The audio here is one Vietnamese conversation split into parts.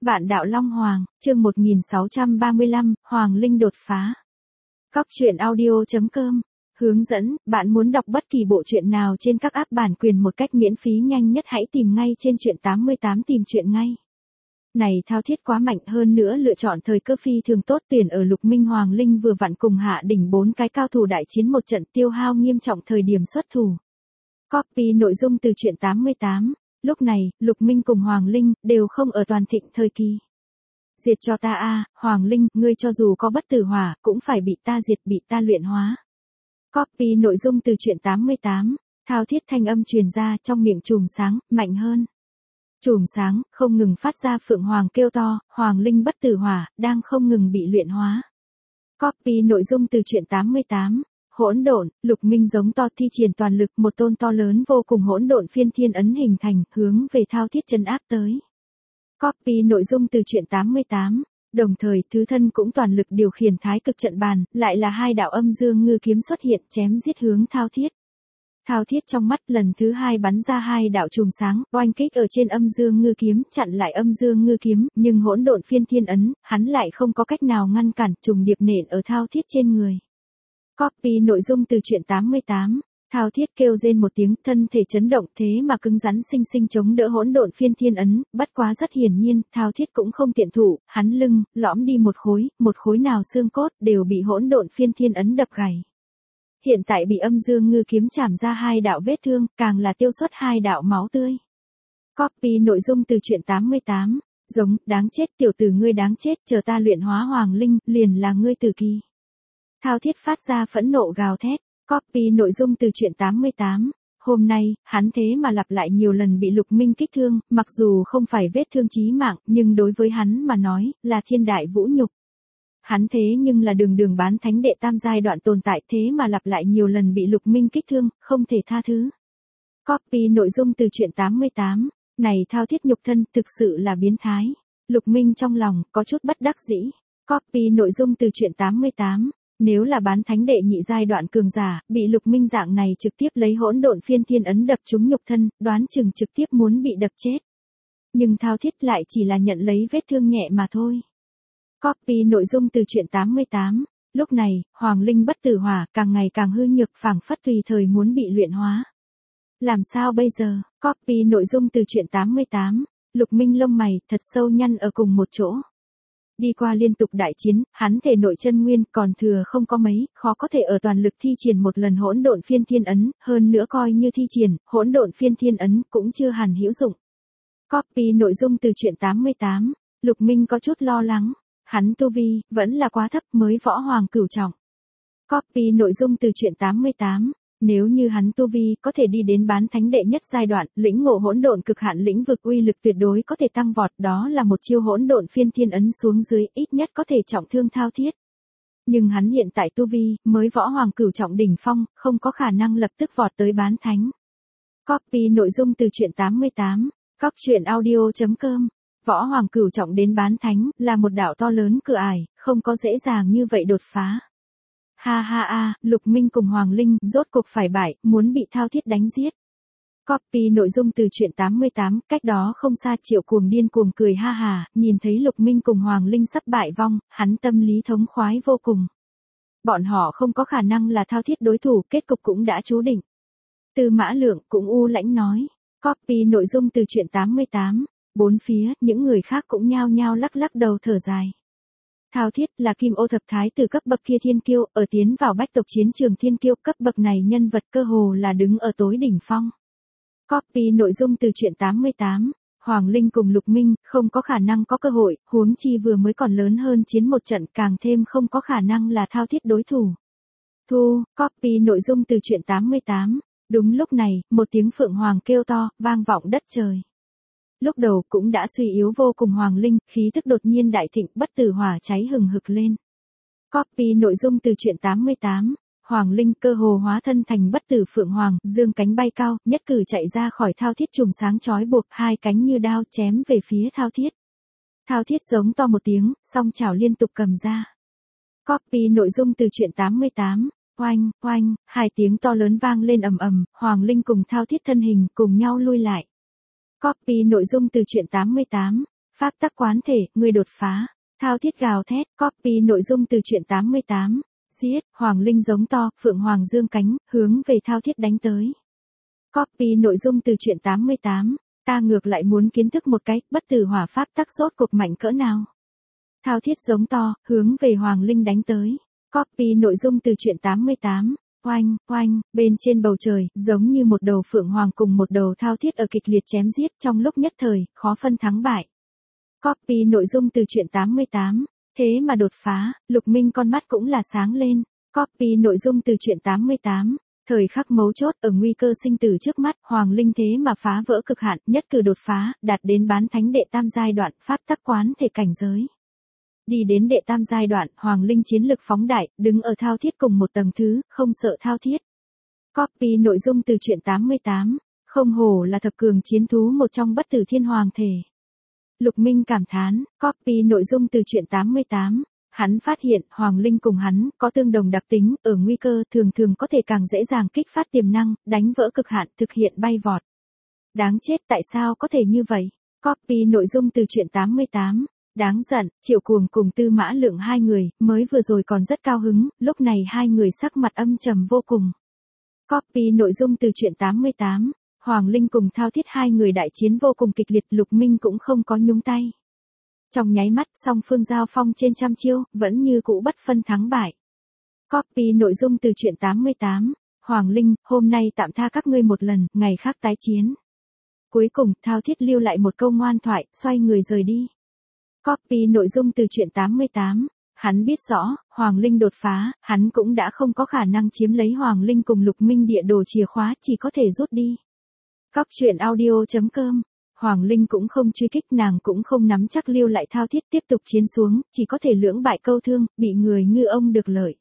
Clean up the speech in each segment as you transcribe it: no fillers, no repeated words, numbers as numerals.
Vạn đạo Long Hoàng, chương 1635, Hoàng Linh đột phá. Cóc truyện audio.com. Hướng dẫn, bạn muốn đọc bất kỳ bộ truyện nào trên các app bản quyền một cách miễn phí nhanh nhất hãy tìm ngay trên truyện 88 tìm truyện ngay. Này thao thiết quá mạnh hơn nữa lựa chọn thời cơ phi thường tốt tuyển ở Lục Minh Hoàng Linh vừa vặn cùng hạ đỉnh 4 cái cao thủ đại chiến một trận tiêu hao nghiêm trọng thời điểm xuất thủ. Copy nội dung từ truyện 88. Lúc này, Lục Minh cùng Hoàng Linh đều không ở toàn thịnh thời kỳ. Diệt cho ta a, Hoàng Linh, ngươi cho dù có bất tử hỏa, cũng phải bị ta diệt, bị ta luyện hóa. Copy nội dung từ truyện 88. Thao thiết thanh âm truyền ra trong miệng chùm sáng, mạnh hơn. Chùm sáng, không ngừng phát ra phượng hoàng kêu to, Hoàng Linh bất tử hỏa, đang không ngừng bị luyện hóa. Copy nội dung từ truyện 88. Hỗn độn, Lục Minh giống to thi triển toàn lực một tôn to lớn vô cùng hỗn độn phiên thiên ấn hình thành, hướng về thao thiết chân áp tới. Copy nội dung từ truyện 88. Đồng thời, thứ thân cũng toàn lực điều khiển thái cực trận bàn, lại là hai đạo âm dương ngư kiếm xuất hiện chém giết hướng thao thiết. Thao thiết trong mắt lần thứ hai bắn ra hai đạo chùm sáng, oanh kích ở trên âm dương ngư kiếm, chặn lại âm dương ngư kiếm, nhưng hỗn độn phiên thiên ấn, hắn lại không có cách nào ngăn cản, trùng điệp nện ở thao thiết trên người. Copy nội dung từ truyện 88. Thao thiết kêu rên một tiếng, thân thể chấn động thế mà cứng rắn sinh sinh chống đỡ hỗn độn phiên thiên ấn, bất quá rất hiển nhiên, thao thiết cũng không tiện thủ, hắn lưng, lõm đi một khối nào xương cốt, đều bị hỗn độn phiên thiên ấn đập gãy. Hiện tại bị âm dương ngư kiếm chảm ra hai đạo vết thương, càng là tiêu xuất hai đạo máu tươi. Copy nội dung từ truyện 88. Giống, đáng chết tiểu tử ngươi đáng chết, chờ ta luyện hóa Hoàng Linh, liền là ngươi tử kỳ. Thao thiết phát ra phẫn nộ gào thét. Copy nội dung từ truyện 88. Hôm nay, hắn thế mà lặp lại nhiều lần bị Lục Minh kích thương, mặc dù không phải vết thương chí mạng, nhưng đối với hắn mà nói, là thiên đại vũ nhục. Hắn thế nhưng là đường bán thánh đệ tam giai đoạn tồn tại thế mà lặp lại nhiều lần bị Lục Minh kích thương, không thể tha thứ. Copy nội dung từ truyện 88. Này thao thiết nhục thân thực sự là biến thái. Lục Minh trong lòng có chút bất đắc dĩ. Copy nội dung từ truyện 88. Nếu là bán thánh đệ nhị giai đoạn cường giả, bị Lục Minh dạng này trực tiếp lấy hỗn độn phiên thiên ấn đập trúng nhục thân, đoán chừng trực tiếp muốn bị đập chết. Nhưng thao thiết lại chỉ là nhận lấy vết thương nhẹ mà thôi. Copy nội dung từ truyện 88. Lúc này, Hoàng Linh bất tử hỏa càng ngày càng hư nhược phảng phất tùy thời muốn bị luyện hóa. Làm sao bây giờ? Copy nội dung từ truyện 88. Lục Minh lông mày thật sâu nhăn ở cùng một chỗ. Đi qua liên tục đại chiến, hắn thể nội chân nguyên còn thừa không có mấy, khó có thể ở toàn lực thi triển một lần hỗn độn phiên thiên ấn, hơn nữa coi như thi triển, hỗn độn phiên thiên ấn cũng chưa hẳn hữu dụng. Copy nội dung từ truyện 88. Lục Minh có chút lo lắng. Hắn tu vi, vẫn là quá thấp mới võ hoàng cửu trọng. Copy nội dung từ truyện 88. Nếu như hắn tu vi có thể đi đến bán thánh đệ nhất giai đoạn, lĩnh ngộ hỗn độn cực hạn lĩnh vực uy lực tuyệt đối có thể tăng vọt, đó là một chiêu hỗn độn phiên thiên ấn xuống dưới, ít nhất có thể trọng thương thao thiết. Nhưng hắn hiện tại tu vi, mới võ hoàng cửu trọng đỉnh phong, không có khả năng lập tức vọt tới bán thánh. Copy nội dung từ truyện 88. Cóc truyện audio.com. Võ hoàng cửu trọng đến bán thánh, là một đạo to lớn cửa ải, không có dễ dàng như vậy đột phá. Ha ha a, Lục Minh cùng Hoàng Linh rốt cục phải bại, muốn bị thao thiết đánh giết. Copy nội dung từ truyện 88, cách đó không xa Triệu Cuồng điên cuồng cười ha hà, nhìn thấy Lục Minh cùng Hoàng Linh sắp bại vong, hắn tâm lý thống khoái vô cùng. Bọn họ không có khả năng là thao thiết đối thủ, kết cục cũng đã chú định. Tư Mã Lượng cũng u lãnh nói. Copy nội dung từ truyện 88. Bốn phía, những người khác cũng nhao nhao lắc lắc đầu thở dài. Thao thiết là kim ô thập thái tử cấp bậc kia thiên kiêu, ở tiến vào bách tộc chiến trường thiên kiêu cấp bậc này nhân vật cơ hồ là đứng ở tối đỉnh phong. Copy nội dung từ truyện 88. Hoàng Linh cùng Lục Minh không có khả năng có cơ hội, huống chi vừa mới còn lớn hơn chiến một trận càng thêm không có khả năng là thao thiết đối thủ. Copy nội dung từ truyện 88. Đúng lúc này, một tiếng phượng hoàng kêu to, vang vọng đất trời. Lúc đầu cũng đã suy yếu vô cùng Hoàng Linh, khí tức đột nhiên đại thịnh, bất tử hỏa cháy hừng hực lên. Copy nội dung từ truyện 88. Hoàng Linh cơ hồ hóa thân thành bất tử phượng hoàng, dương cánh bay cao, nhất cử chạy ra khỏi thao thiết chùm sáng chói buộc, hai cánh như đao chém về phía thao thiết. Thao thiết giống to một tiếng, song chảo liên tục cầm ra. Copy nội dung từ truyện 88. Oanh, oanh, hai tiếng to lớn vang lên ầm ầm, Hoàng Linh cùng thao thiết thân hình cùng nhau lui lại. Copy nội dung từ truyện 88. Pháp tắc quán thể, người đột phá. Thao thiết gào thét, copy nội dung từ truyện 88. Giết, Hoàng Linh giống to, Phượng Hoàng dương cánh, hướng về thao thiết đánh tới. Copy nội dung từ truyện 88. Ta ngược lại muốn kiến thức một cái, bất tử hỏa pháp tắc rốt cuộc mạnh cỡ nào. Thao thiết giống to, hướng về Hoàng Linh đánh tới. Copy nội dung từ truyện 88. Oanh, oanh, bên trên bầu trời, giống như một đầu phượng hoàng cùng một đầu thao thiết ở kịch liệt chém giết trong lúc nhất thời, khó phân thắng bại. Copy nội dung từ truyện 88. Thế mà đột phá, Lục Minh con mắt cũng là sáng lên. Copy nội dung từ truyện 88. Thời khắc mấu chốt ở nguy cơ sinh tử trước mắt, Hoàng Linh thế mà phá vỡ cực hạn, nhất cử đột phá, đạt đến bán thánh đệ tam giai đoạn, pháp tắc quán thể cảnh giới. Đi đến đệ tam giai đoạn, Hoàng Linh chiến lực phóng đại, đứng ở thao thiết cùng một tầng thứ, không sợ thao thiết. Copy nội dung từ truyện 88. Không hổ là thập cường chiến thú một trong bất tử thiên hoàng thể. Lục Minh cảm thán, copy nội dung từ truyện 88. Hắn phát hiện Hoàng Linh cùng hắn có tương đồng đặc tính, ở nguy cơ thường thường có thể càng dễ dàng kích phát tiềm năng, đánh vỡ cực hạn, thực hiện bay vọt. Đáng chết, tại sao có thể như vậy? Copy nội dung từ truyện 88. Đáng giận, Triệu Cuồng cùng Tư Mã Lượng hai người, mới vừa rồi còn rất cao hứng, lúc này hai người sắc mặt âm trầm vô cùng. Copy nội dung từ truyện 88. Hoàng Linh cùng Thao Thiết hai người đại chiến vô cùng kịch liệt, Lục Minh cũng không có nhúng tay. Trong nháy mắt, song phương giao phong trên trăm chiêu, vẫn như cũ bất phân thắng bại. Copy nội dung từ truyện 88. Hoàng Linh, hôm nay tạm tha các ngươi một lần, ngày khác tái chiến. Cuối cùng, Thao Thiết lưu lại một câu ngoan thoại, xoay người rời đi. Copy nội dung từ truyện 88. Hắn biết rõ, Hoàng Linh đột phá, hắn cũng đã không có khả năng chiếm lấy Hoàng Linh cùng Lục Minh địa đồ chìa khóa, chỉ có thể rút đi. Coptruyện audio.com. Hoàng Linh cũng không truy kích, nàng cũng không nắm chắc lưu lại Thao Thiết tiếp tục chiến xuống, chỉ có thể lưỡng bại câu thương, bị người ngư ông được lợi.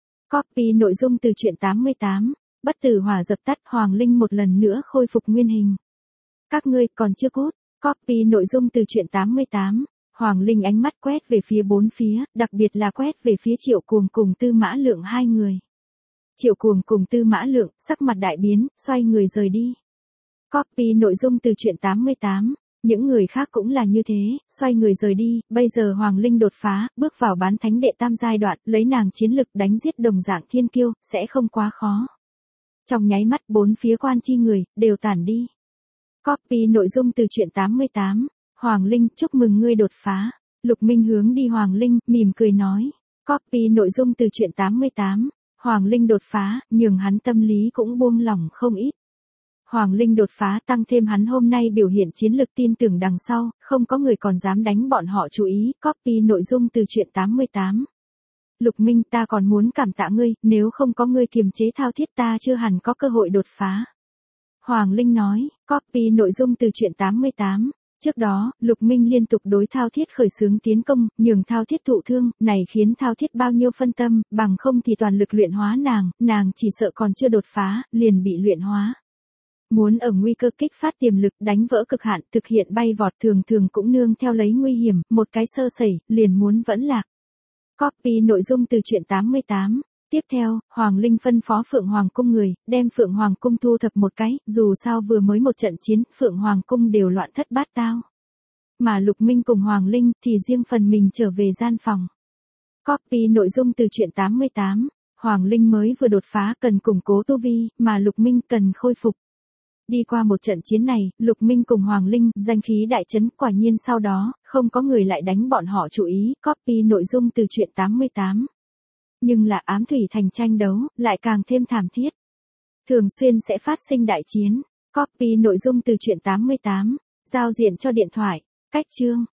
Copy nội dung từ truyện 88. Bất tử hỏa dập tắt, Hoàng Linh một lần nữa khôi phục nguyên hình. Các ngươi còn chưa cút. Copy nội dung từ truyện 88. Hoàng Linh ánh mắt quét về phía bốn phía, đặc biệt là quét về phía Triệu Cuồng cùng Tư Mã Lượng hai người. Triệu Cuồng cùng Tư Mã Lượng, sắc mặt đại biến, xoay người rời đi. Copy nội dung từ truyện 88. Những người khác cũng là như thế, xoay người rời đi, bây giờ Hoàng Linh đột phá, bước vào bán thánh đệ tam giai đoạn, lấy nàng chiến lực đánh giết đồng dạng thiên kiêu, sẽ không quá khó. Trong nháy mắt bốn phía quan chi người, đều tản đi. Copy nội dung từ truyện 88. Hoàng Linh, chúc mừng ngươi đột phá. Lục Minh hướng đi Hoàng Linh, mỉm cười nói. Copy nội dung từ truyện 88. Hoàng Linh đột phá, nhường hắn tâm lý cũng buông lỏng không ít. Hoàng Linh đột phá tăng thêm hắn hôm nay biểu hiện chiến lực, tin tưởng đằng sau, không có người còn dám đánh bọn họ chú ý. Copy nội dung từ truyện 88. Lục Minh, ta còn muốn cảm tạ ngươi, nếu không có ngươi kiềm chế Thao Thiết ta chưa hẳn có cơ hội đột phá. Hoàng Linh nói. Copy nội dung từ truyện 88. Trước đó, Lục Minh liên tục đối Thao Thiết khởi xướng tiến công, nhường Thao Thiết thụ thương, này khiến Thao Thiết bao nhiêu phân tâm, bằng không thì toàn lực luyện hóa nàng chỉ sợ còn chưa đột phá, liền bị luyện hóa. Muốn ở nguy cơ kích phát tiềm lực, đánh vỡ cực hạn, thực hiện bay vọt thường thường cũng nương theo lấy nguy hiểm, một cái sơ sẩy, liền muốn vẫn lạc. Copy nội dung từ truyện 88. Tiếp theo, Hoàng Linh phân phó Phượng Hoàng Cung người, đem Phượng Hoàng Cung thu thập một cái, dù sao vừa mới một trận chiến, Phượng Hoàng Cung đều loạn thất bát tao. Mà Lục Minh cùng Hoàng Linh thì riêng phần mình trở về gian phòng. Copy nội dung từ truyện 88. Hoàng Linh mới vừa đột phá cần củng cố tu vi, mà Lục Minh cần khôi phục. Đi qua một trận chiến này, Lục Minh cùng Hoàng Linh, danh khí đại chấn, quả nhiên sau đó, không có người lại đánh bọn họ chú ý. Copy nội dung từ truyện 88. Nhưng là ám thủy thành tranh đấu, lại càng thêm thảm thiết. Thường xuyên sẽ phát sinh đại chiến. Copy nội dung từ truyện 88. Giao diện cho điện thoại. Cách chương.